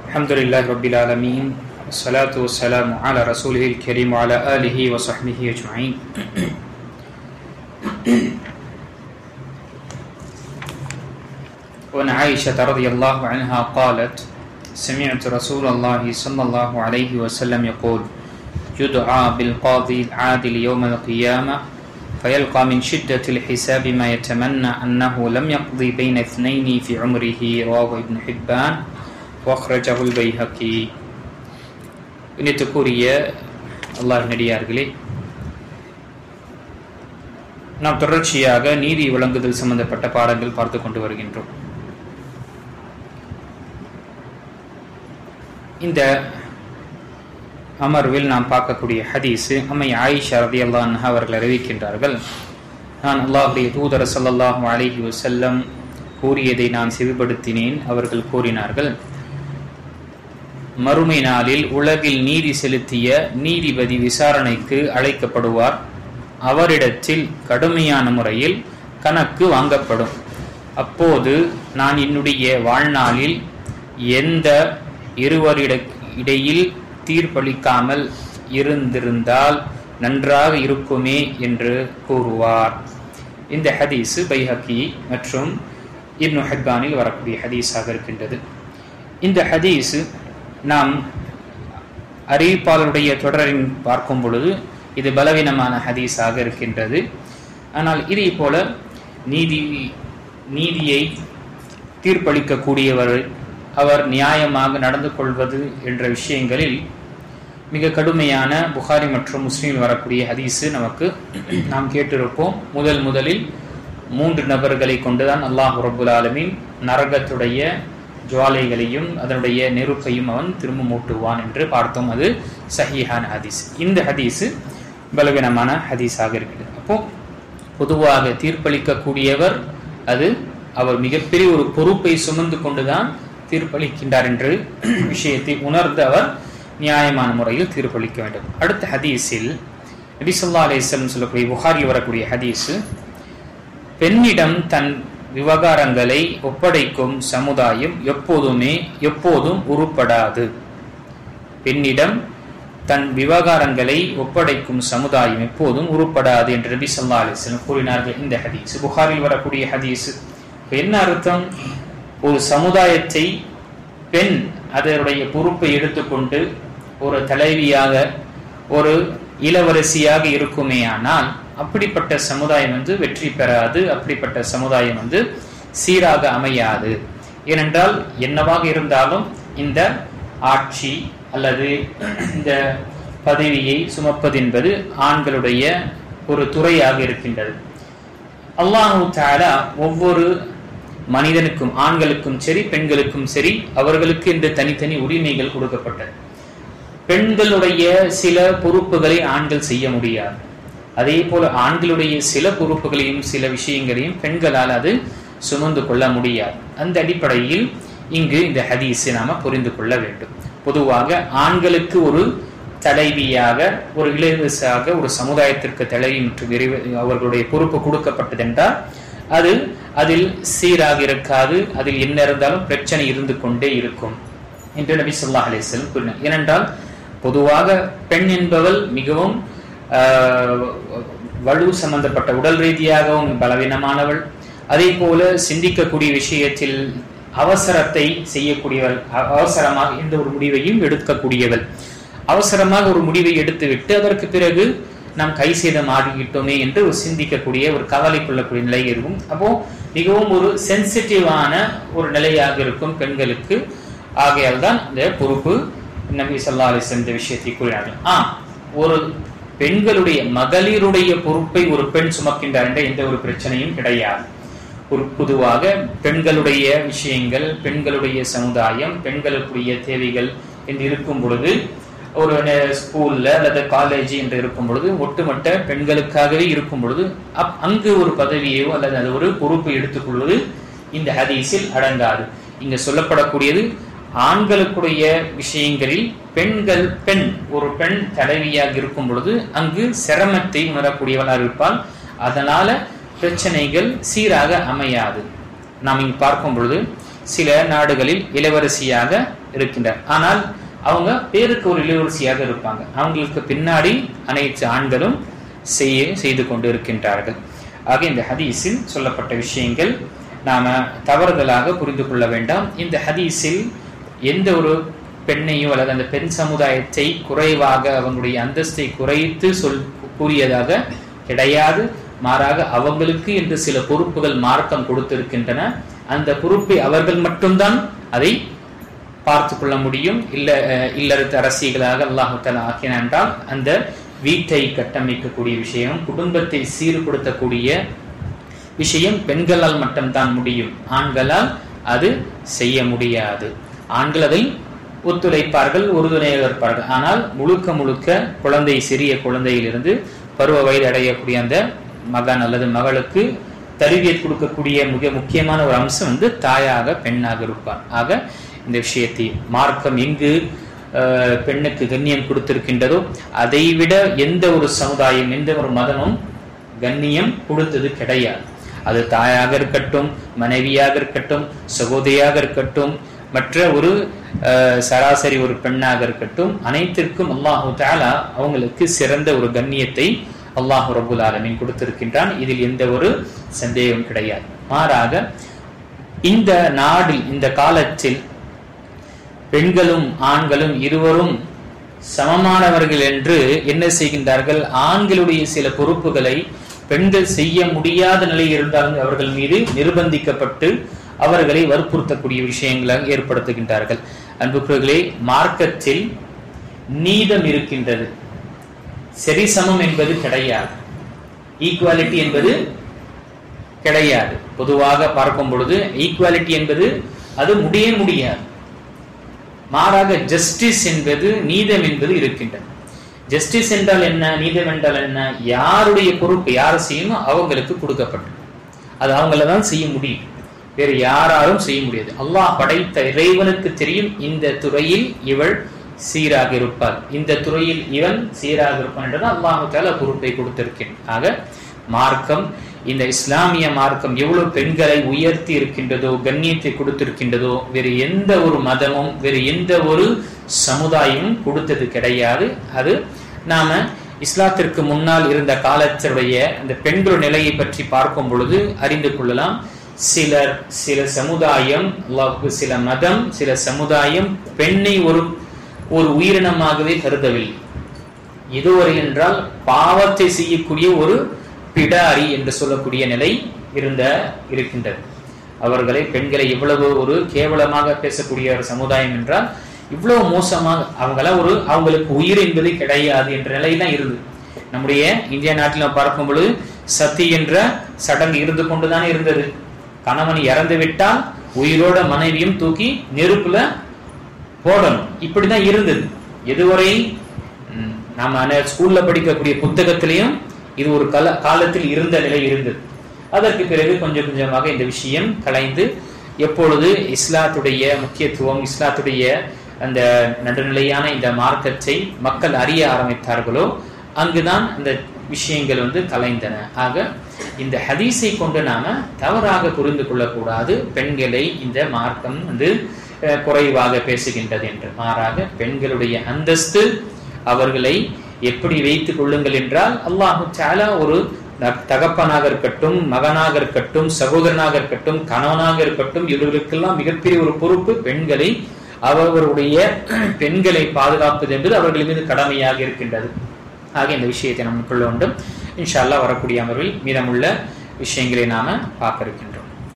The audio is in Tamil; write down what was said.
Alhamdulillah Rabbil Alameen. Wassalatu wassalamu ala rasulihil kareem wa ala alihi wa sahbihi ajma'in. وعن عائشة رضي الله عنها قالت سمعت رسول الله صلى الله عليه وسلم يقول يدعى بالقاضي العادل يوم القيامة فيلقى من شدة الحساب ما يتمنى أنه لم يقضي بين اثنين في عمره رواه ابن حبان وأخرجه البيهقي. இணைத்துக்குரிய அல்லாஹ்வின் அடியார்களே, நாம் தொடர்ச்சியாக நீதி வழங்குதல் சம்பந்தப்பட்ட பாடங்கள் பார்த்து கொண்டு வருகின்றோம். இந்த அமர்வில் நாம் பார்க்கக்கூடிய ஹதீஸ் அம்மை ஆயிஷா ரலியல்லாஹு அன்ஹா அவர்கள் அறிவிக்கின்றார்கள், நான் அல்லாஹ்வுடைய தூதர் ஸல்லல்லாஹு அலைஹி வஸல்லம் கூறியதை நான் செவிப்படுத்தினேன். அவர்கள் கூறினார்கள், மறுமை நாளில் உலகில் நீதி செலுத்திய நீதிபதி விசாரணைக்கு அழைக்கப்படுவார். அவரிடத்தில் கடுமையான முறையில் கணக்கு வாங்கப்படும். அப்போது நான் என்னுடைய வாழ்நாளில் எந்த இருவரிடையில் தீர்ப்பளிக்காமல் இருந்திருந்தால் நன்றாக இருக்குமே என்று கூறுவார். இந்த ஹதீஸ் பைஹக்கி மற்றும் இப்னு ஹிப்பானில் வரக்கூடிய ஹதீஸாக இருக்கின்றது. இந்த ஹதீஸ் நாம் அறிவிப்பாளருடைய தொடரின் பார்க்கும் பொழுது இது பலவீனமான ஹதீஸாக இருக்கின்றது. ஆனால் இதே போல நீதியை தீர்ப்பளிக்கக்கூடியவர், அவர் நியாயமாக நடந்து கொள்வது என்ற விஷயங்களில் மிக கடுமையான புகாரி மற்றும் முஸ்லிமில் வரக்கூடிய ஹதீஸு நமக்கு நாம் கேட்டிருப்போம். முதலில் 3 நபர்களை கொண்டுதான் அல்லாஹ் ரப்புல் ஆலமீன் நரகத்துடைய ஜுவாலைகளையும் அதனுடைய நெருப்பையும் அவன் திரும்ப மூட்டுவான் என்று பார்த்தோம். அது சஹீஹான ஹதீஸ். இந்த ஹதீஸு பலவீனமான ஹதீஸாக இருக்கிறது. அப்போ பொதுவாக தீர்ப்பளிக்கக்கூடியவர் அவர் மிகப்பெரிய ஒரு பொறுப்பை சுமந்து கொண்டுதான் தீர்ப்பளிக்கின்றார் என்று விஷயத்தை உணர்ந்து அவர் நியாயமான முறையில் தீர்ப்பளிக்க வேண்டும். அடுத்த ஹதீஸில் நபி ஸல்லல்லாஹு அலைஹி வஸல்லம் சொல்லக்கூடிய புகாரில் வரக்கூடிய ஹதீஸு, பெண்ணிடம் தன் விவகாரங்களை ஒப்படைக்கும் சமுதாயம் எப்போதும் உருப்படாது. பெண்ணிடம் தன் விவகாரங்களை ஒப்படைக்கும் சமுதாயம் எப்போதும் உருப்படாது என்று நபி ஸல்லல்லாஹு அலைஹி வஸல்லம் கூறினார்கள். இந்த ஹதீஸ் புகாரில் வரக்கூடிய ஹதீஸ். என்ன அர்த்தம்? ஒரு சமுதாயத்தை பெண் அதனுடைய பொறுப்பை எடுத்துக்கொண்டு ஒரு தலைவியாக ஒரு இளவரசியாக இருக்குமேயானால் அப்படிப்பட்ட சமுதாயம் வெற்றி பெறாது. அப்படிப்பட்ட சமுதாயம் சீராக அமையாது. ஏனென்றால் என்னவாக இருந்தாலும் இந்த ஆட்சி அல்லது இந்த பதவியை சுமப்பது என்பது ஆண்களுடைய ஒரு துறையாக இருக்கின்றது. அல்லாஹு தஆலா ஒவ்வொரு மனிதனுக்கும், ஆண்களுக்கும் சரி பெண்களுக்கும் சரி, அவர்களுக்கு இந்த தனித்தனி உரிமைகள் கொடுக்கப்பட்டது. பெண்களுடைய சில பொறுப்புகளை ஆண்கள் செய்ய முடியாது. அதே போல ஆண்களுடைய சில பொறுப்புகளையும் சில விஷயங்களையும் பெண்களால் அது சுமந்து கொள்ள முடியாது. அந்த அடிப்படையில் இங்கு இந்த ஹதீஸை நாம புரிந்து கொள்ள வேண்டும். பொதுவாக ஆண்களுக்கு ஒரு தலைவியாக, ஒரு இளவரசியாக, ஒரு சமுதாயத்திற்கு தலைவி மற்றும் அவர்களுடைய பொறுப்பு கொடுக்கப்பட்டதென்றால் அதில் சீராக இருக்காது. அதில் என்ன இருந்தாலும் பிரச்சனை இருந்து கொண்டே இருக்கும் என்று நபி ஸல்லல்லாஹு அலைஹி வஸல்லம் கூறினார். ஏனென்றால் பொதுவாக பெண் என்பவள் மிகவும் வலு சம்பந்தப்பட்ட உடல் ரீதியாகவும் பலவீனமானவள். அதே போல சிந்திக்கக்கூடிய விஷயத்தில் அவசரத்தை செய்யக்கூடியவள், அவசரமாக எந்த ஒரு முடிவையும் எடுக்கக்கூடியவள். அவசரமாக ஒரு முடிவை எடுத்துவிட்டு அதற்கு பிறகு நாம் கை சேதம் ஆகிவிட்டோமே என்று ஒரு சிந்திக்கக்கூடிய, ஒரு கவலை கொள்ளக்கூடிய நிலை இருக்கும். அப்போ மிகவும் ஒரு சென்சிட்டிவான ஒரு நிலையாக இருக்கும் பெண்களுக்கு. ஆகையால் தான் இந்த பொறுப்பு நபி ஸல்லல்லாஹு அலைஹி வஸல்லம் இந்த விஷயத்தை கூறினார்கள். ஒரு பெண்களுடைய மகளிருடைய பொறுப்பை ஒரு பெண் சுமக்கின்றார் என்ற எந்த ஒரு பிரச்சனையும் கிடையாது. ஒரு பொதுவாக பெண்களுடைய விஷயங்கள், பெண்களுடைய சமுதாயம், பெண்களுடைய தேவைகள் என்று இருக்கும் பொழுது, ஒரு ஸ்கூல்ல அல்லது காலேஜ் என்று இருக்கும் பொழுது, ஒட்டுமொத்த பெண்களுக்காகவே இருக்கும் பொழுது அங்கு ஒரு பதவியோ அல்லது அது ஒரு பொறுப்பை எடுத்துக்கொள்வது இந்த ஹதீஸில் அடங்காது. இங்க சொல்லப்படக்கூடியது ஆண்களுக்குடைய விஷயங்களில் ஒரு பெண் தலைவியாக இருக்கும் பொழுது அங்கு சிரமத்தை உணரக்கூடியவளாக இருப்பால். அதனால பிரச்சனைகள் சீராக அமையாது. நாம் இங்கு பார்க்கும் பொழுது சில நாடுகளில் இளவரசியாக இருக்கின்றனர். ஆனால் அவங்க பேருக்கு ஒரு இளவரசியாக இருப்பாங்க. அவங்களுக்கு பின்னாடி அனைத்து ஆண்களும் செய்து கொண்டு இருக்கின்றார்கள். ஆக இந்த ஹதீஸில் சொல்லப்பட்ட விஷயங்கள் நாம தவறுதலாக புரிந்து கொள்ள வேண்டாம். இந்த ஹதீஸில் எந்த ஒரு பெண்ணையோ அல்லது அந்த பெண் சமுதாயத்தை குறைவாக அவங்களுடைய அந்தஸ்தை குறைத்து கூறியதாக கிடையாது. மாறாக அவங்களுக்கு என்று சில பொறுப்புகள் மார்க்கம் கொடுத்திருக்கின்றன. அந்த பொறுப்பை அவர்கள் மட்டும்தான் அதை பார்த்து கொள்ள முடியும். இல்லறத்து அரசியலாக அல்லாஹ் தஆலா ஆக்கினான் என்றால் அந்த வீட்டை கட்டமைக்கக்கூடிய விஷயம், குடும்பத்தை சீர்படுத்தக்கூடிய விஷயம் பெண்களால் மட்டும்தான் முடியும். ஆண்களால் அது செய்ய முடியாது. ஆண்கள் அதில் ஒத்துழைப்பார்கள், உறுதுணையாக இருப்பார்கள். ஆனால் முழுக்க குழந்தை, சிறிய குழந்தையிலிருந்து பருவ வயது அடையக்கூடிய அந்த மகன் அல்லது மகளுக்கு தருவியத் கொடுக்கக்கூடிய மிக முக்கியமான ஒரு அம்சம் தாயாக பெண்ணாக இருப்பார். ஆக இந்த விஷயத்தை மார்க்கம் எங்கு பெண்ணுக்கு கண்ணியம் கொடுத்திருக்கின்றதோ அதைவிட எந்த ஒரு சமுதாயம், எந்த ஒரு மதமும் கண்ணியம் கொடுத்தது கிடையாது. அது தாயாக இருக்கட்டும், மனைவியாக இருக்கட்டும், சகோதரியாக இருக்கட்டும், மற்ற ஒரு சராசரி ஒரு பெண்ணாக இருக்கட்டும், அனைத்திற்கும் அல்லாஹு தஆலா அவங்களுக்கு சிறந்த ஒரு கண்ணியத்தை அல்லாஹ் ரப்புல் ஆலமீன் கொடுத்திருக்கின்றான். இதில் எந்த ஒரு சந்தேகம் கிடையாது. மாறாக இந்த நாடில், இந்த காலத்தில் பெண்களும் ஆண்களும் இருவரும் சமமானவர்கள் என்று என்ன செய்கின்றார்கள்? ஆண்களுடைய சில பொறுப்புகளை பெண்கள் செய்ய முடியாத நிலை இருந்தாலும் அவர்கள் மீது நிர்பந்திக்கப்பட்டு அவர்களை வற்புறுத்தக்கூடிய விஷயங்களை ஏற்படுத்துகின்றார்கள். அன்புக்குரியவர்களே, மார்க்கத்தில் நீதம் இருக்கின்றது. சரிசமம் என்பது கிடையாது, ஈக்குவாலிட்டி என்பது கிடையாது. பொதுவாக பார்க்கும் பொழுது ஈக்குவாலிட்டி என்பது அது முடியாது. மாறாக ஜஸ்டிஸ் என்பது, நீதம் என்பது இருக்கின்றது. ஜஸ்டிஸ் என்றால் என்ன, நீதம் என்றால் என்ன? யாருடைய பொறுப்பு யார் செய்யணுமோ அவங்களுக்கு கொடுக்கப்பட்டது. அது அவங்கள தான் செய்ய முடியும், வேறு யாராலும் செய்ய முடியாது. அல்லாஹ் படைத்த இறைவனுக்கு தெரியும் இந்த துறையில் இவள் சீராக இருப்பார், இந்த துறையில் இவன் சீராக இருப்பான் என்றது அல்லாஹ் தஆலா பொறுப்பை கொடுத்திருக்கின்றான். ஆக மார்க்கம், இந்த இஸ்லாமிய மார்க்கம் எவ்வளவு பெண்களை உயர்த்தி இருக்கின்றதோ, கண்ணியத்தை கொடுத்திருக்கின்றதோ, வேறு எந்த ஒரு மதமும் வேறு எந்த ஒரு சமுதாயமும் கொடுத்தது கிடையாது. அது நாம இஸ்லாத்திற்கு முன்னால் இருந்த காலத்துடைய அந்த பெண்கள் நிலையை பற்றி பார்க்கும் பொழுது அறிந்து கொள்ளலாம். சில சமுதாயம், சில மதம், சில சமுதாயம் பெண்ணை ஒரு உயிரினமாகவே கருதவில்லை. இதுவரை என்றால் பாவத்தை செய்யக்கூடிய ஒரு பிடாரி என்று சொல்லக்கூடிய நிலை இருக்கின்றது. அவர்களை, பெண்களை எவ்வளவு ஒரு கேவலமாக பேசக்கூடிய ஒரு சமுதாயம் என்றால் இவ்வளவு மோசமாக அவங்களுக்கு உயிர் என்பது கிடையாது என்ற நிலையெல்லாம் இருந்தது. நம்முடைய இந்திய நாட்டில் பார்க்கும் பொழுது சதி என்ற சடங்கு இருந்து கொண்டுதானே இருந்தது. கணவன் இறந்து விட்டால் உயிரோட மனைவியும் தூக்கி நெருப்புல போடணும், இப்படிதான் இருந்தது. எதுவரை நாம ஸ்கூல்ல படிக்கக்கூடிய புத்தகத்திலையும் இது ஒரு காலத்தில் இருந்த நிலை இருந்தது. அதற்கு பிறகு கொஞ்சம் கொஞ்சமாக இந்த விஷயம் கலைந்து, எப்பொழுது இஸ்லாத்துடைய முக்கியத்துவம், இஸ்லாத்துடைய அந்த நடுநிலையான இந்த மார்க்கத்தை மக்கள் அறிய ஆரம்பித்தார்களோ அங்குதான் அந்த விஷயங்கள் கலைந்தன. ஆக இந்த ஹதீஸை கொண்டு நாம தவறாக புரிந்து கொள்ளக்கூடாது. பெண்களை இந்த மார்க்கம் குறைவாக பேசுகின்றது என்று. மாறாக பெண்களுடைய அந்தஸ்து, அவர்களை எப்படி வைத்துக் கொள்ளுங்கள் என்றால், அல்லாஹு தஆலா ஒரு தகப்பனாக இருக்கட்டும், மகனாக இருக்கட்டும், சகோதரனாக இருக்கட்டும், கணவனாக இருக்கட்டும், இவர்களுக்கெல்லாம் மிகப்பெரிய ஒரு பொறுப்பு பெண்களை பெண்களை பாதுகாப்பது என்பது அவர்கள் மீது கடமையாக இருக்கின்றது. ஆக இந்த விஷயத்தை நாம் கொள்ள வேண்டும். இன்ஷா அல்லாஹ் வரக்கூடிய அமர்வில் மீதமுள்ள விஷயங்களை நாம பார்க்க இருக்கின்றோம்.